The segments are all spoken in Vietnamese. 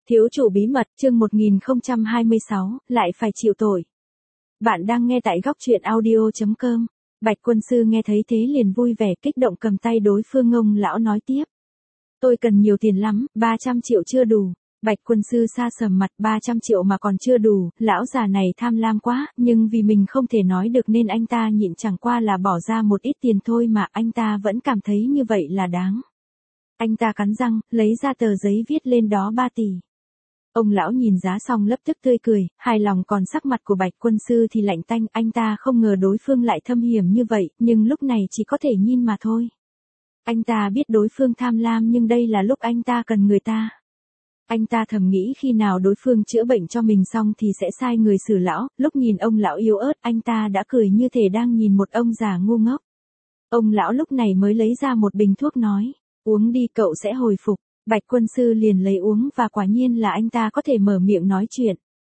Thiếu chủ bí mật, chương 1026, lại phải chịu tội. Bạn đang nghe tại góc truyện audio.com. Bạch quân sư nghe thấy thế liền vui vẻ kích động cầm tay đối phương. Ông lão nói tiếp. Tôi cần nhiều tiền lắm, 300 triệu chưa đủ. Bạch quân sư sa sầm mặt, 300 triệu mà còn chưa đủ, lão già này tham lam quá, nhưng vì mình không thể nói được nên anh ta nhịn, chẳng qua là bỏ ra một ít tiền thôi mà anh ta vẫn cảm thấy như vậy là đáng. Anh ta cắn răng, lấy ra tờ giấy viết lên đó 3 tỷ. Ông lão nhìn giá xong lập tức tươi cười, hài lòng, còn sắc mặt của Bạch quân sư thì lạnh tanh, anh ta không ngờ đối phương lại thâm hiểm như vậy, nhưng lúc này chỉ có thể nhìn mà thôi. Anh ta biết đối phương tham lam nhưng đây là lúc anh ta cần người ta. Anh ta thầm nghĩ khi nào đối phương chữa bệnh cho mình xong thì sẽ sai người xử lão, lúc nhìn ông lão yếu ớt anh ta đã cười như thể đang nhìn một ông già ngu ngốc. Ông lão lúc này mới lấy ra một bình thuốc nói, uống đi cậu sẽ hồi phục. Bạch quân sư liền lấy uống và quả nhiên là anh ta có thể mở miệng nói chuyện.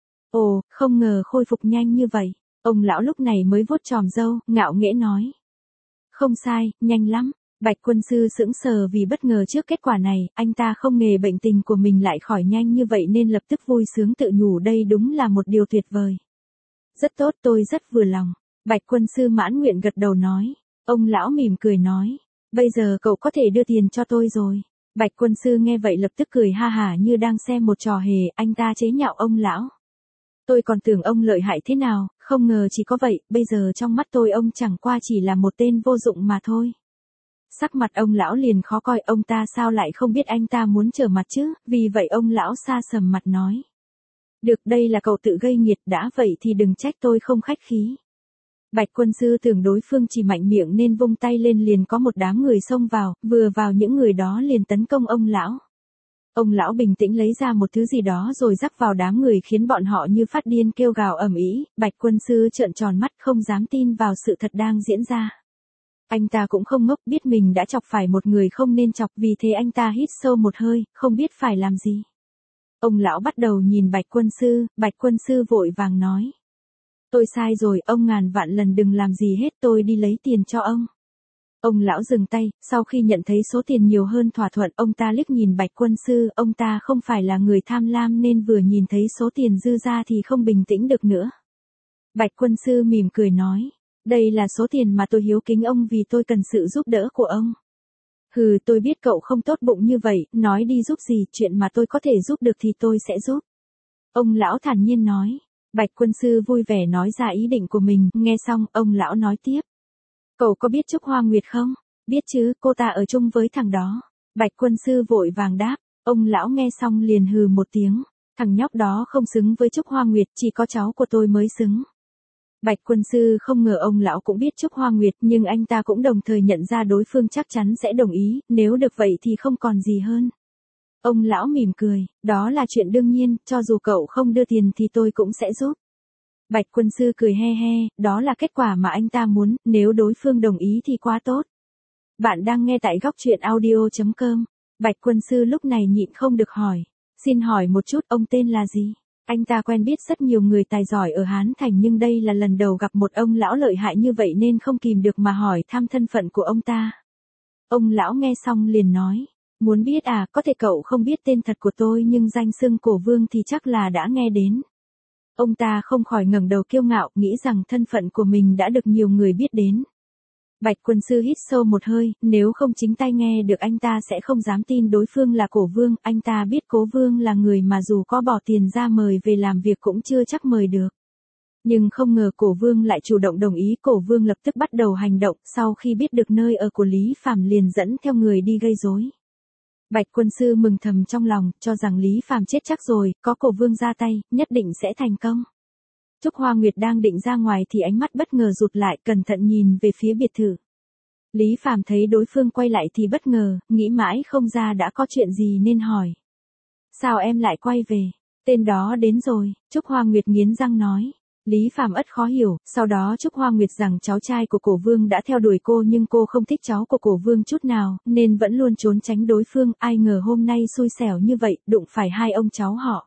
Ồ, không ngờ khôi phục nhanh như vậy. Ông lão lúc này mới vuốt chòm râu, ngạo nghễ nói. Không sai, nhanh lắm. Bạch quân sư sững sờ vì bất ngờ trước kết quả này, anh ta không ngờ bệnh tình của mình lại khỏi nhanh như vậy nên lập tức vui sướng tự nhủ đây đúng là một điều tuyệt vời. Rất tốt, tôi rất vừa lòng. Bạch quân sư mãn nguyện gật đầu nói. Ông lão mỉm cười nói. Bây giờ cậu có thể đưa tiền cho tôi rồi. Bạch quân sư nghe vậy lập tức cười ha hả như đang xem một trò hề, anh ta chế nhạo ông lão. Tôi còn tưởng ông lợi hại thế nào, không ngờ chỉ có vậy, bây giờ trong mắt tôi ông chẳng qua chỉ là một tên vô dụng mà thôi. Sắc mặt ông lão liền khó coi, ông ta sao lại không biết anh ta muốn trở mặt chứ, vì vậy ông lão sa sầm mặt nói. Được, đây là cậu tự gây nghiệt, đã vậy thì đừng trách tôi không khách khí. Bạch quân sư tưởng đối phương chỉ mạnh miệng nên vung tay lên liền có một đám người xông vào, vừa vào những người đó liền tấn công ông lão. Ông lão bình tĩnh lấy ra một thứ gì đó rồi rắc vào đám người khiến bọn họ như phát điên kêu gào ầm ĩ. Bạch quân sư trợn tròn mắt không dám tin vào sự thật đang diễn ra. Anh ta cũng không ngốc, biết mình đã chọc phải một người không nên chọc, vì thế anh ta hít sâu một hơi, không biết phải làm gì. Ông lão bắt đầu nhìn Bạch quân sư vội vàng nói. Tôi sai rồi, ông ngàn vạn lần đừng làm gì hết, tôi đi lấy tiền cho ông. Ông lão dừng tay, sau khi nhận thấy số tiền nhiều hơn thỏa thuận, ông ta liếc nhìn Bạch quân sư, ông ta không phải là người tham lam nên vừa nhìn thấy số tiền dư ra thì không bình tĩnh được nữa. Bạch quân sư mỉm cười nói, đây là số tiền mà tôi hiếu kính ông vì tôi cần sự giúp đỡ của ông. Hừ, tôi biết cậu không tốt bụng như vậy, nói đi giúp gì, chuyện mà tôi có thể giúp được thì tôi sẽ giúp. Ông lão thản nhiên nói. Bạch quân sư vui vẻ nói ra ý định của mình, nghe xong, ông lão nói tiếp. Cậu có biết Trúc Hoa Nguyệt không? Biết chứ, cô ta ở chung với thằng đó. Bạch quân sư vội vàng đáp, ông lão nghe xong liền hừ một tiếng. Thằng nhóc đó không xứng với Trúc Hoa Nguyệt, chỉ có cháu của tôi mới xứng. Bạch quân sư không ngờ ông lão cũng biết Trúc Hoa Nguyệt, nhưng anh ta cũng đồng thời nhận ra đối phương chắc chắn sẽ đồng ý, nếu được vậy thì không còn gì hơn. Ông lão mỉm cười, đó là chuyện đương nhiên, cho dù cậu không đưa tiền thì tôi cũng sẽ giúp. Bạch quân sư cười he he, đó là kết quả mà anh ta muốn, nếu đối phương đồng ý thì quá tốt. Bạn đang nghe tại góc truyện audio.com. Bạch quân sư lúc này nhịn không được hỏi. Xin hỏi một chút, ông tên là gì? Anh ta quen biết rất nhiều người tài giỏi ở Hán Thành nhưng đây là lần đầu gặp một ông lão lợi hại như vậy nên không kìm được mà hỏi thăm thân phận của ông ta. Ông lão nghe xong liền nói. Muốn biết à, có thể cậu không biết tên thật của tôi nhưng danh xưng Cổ Vương thì chắc là đã nghe đến. Ông ta không khỏi ngẩng đầu kiêu ngạo, nghĩ rằng thân phận của mình đã được nhiều người biết đến. Bạch quân sư hít sâu một hơi, nếu không chính tay nghe được anh ta sẽ không dám tin đối phương là Cổ Vương, anh ta biết Cố Vương là người mà dù có bỏ tiền ra mời về làm việc cũng chưa chắc mời được. Nhưng không ngờ Cổ Vương lại chủ động đồng ý, Cổ Vương lập tức bắt đầu hành động, sau khi biết được nơi ở của Lý Phàm liền dẫn theo người đi gây rối. Bạch quân sư mừng thầm trong lòng, cho rằng Lý Phàm chết chắc rồi, có Cổ Vương ra tay, nhất định sẽ thành công. Trúc Hoa Nguyệt đang định ra ngoài thì ánh mắt bất ngờ rụt lại, cẩn thận nhìn về phía biệt thự. Lý Phàm thấy đối phương quay lại thì bất ngờ, nghĩ mãi không ra đã có chuyện gì nên hỏi. Sao em lại quay về? Tên đó đến rồi, Trúc Hoa Nguyệt nghiến răng nói. Lý Phàm ất khó hiểu, sau đó Trúc Hoa Nguyệt rằng cháu trai của Cổ Vương đã theo đuổi cô nhưng cô không thích cháu của Cổ Vương chút nào, nên vẫn luôn trốn tránh đối phương, ai ngờ hôm nay xui xẻo như vậy, đụng phải hai ông cháu họ.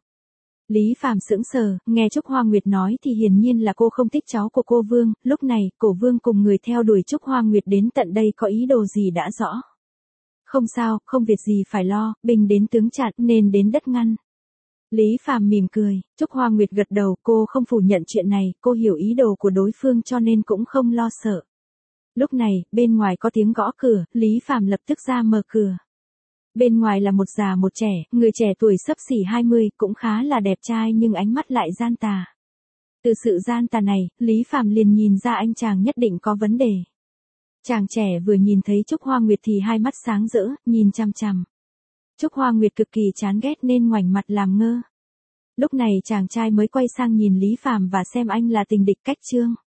Lý Phàm sững sờ, nghe Trúc Hoa Nguyệt nói thì hiển nhiên là cô không thích cháu của cô Vương, lúc này, Cổ Vương cùng người theo đuổi Trúc Hoa Nguyệt đến tận đây có ý đồ gì đã rõ. Không sao, không việc gì phải lo, binh đến tướng chặn nên đến đất ngăn. Lý Phàm mỉm cười, Trúc Hoa Nguyệt gật đầu, cô không phủ nhận chuyện này, cô hiểu ý đồ của đối phương cho nên cũng không lo sợ. Lúc này, bên ngoài có tiếng gõ cửa, Lý Phàm lập tức ra mở cửa. Bên ngoài là một già một trẻ, người trẻ tuổi xấp xỉ 20, cũng khá là đẹp trai nhưng ánh mắt lại gian tà. Từ sự gian tà này, Lý Phàm liền nhìn ra anh chàng nhất định có vấn đề. Chàng trẻ vừa nhìn thấy Trúc Hoa Nguyệt thì hai mắt sáng rỡ, nhìn chằm chằm. Trúc Hoa Nguyệt cực kỳ chán ghét nên ngoảnh mặt làm ngơ. Lúc này chàng trai mới quay sang nhìn Lý Phàm và xem anh là tình địch cách chương.